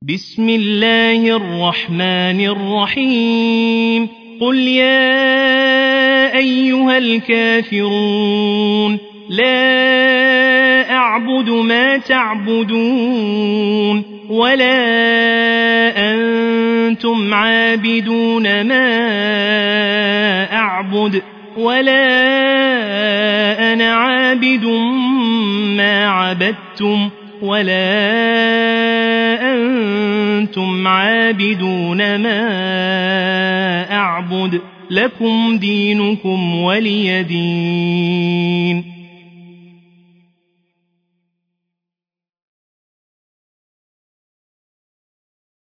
بسم الله الرحمن الرحيم قل يا أيها الكافرون لا أعبد ما تعبدون ولا أنتم عابدون ما أعبد ولا أنا عابد ما عبدتم ولا أنتم عابدون ما أعبد لكم دينكم ولي دين.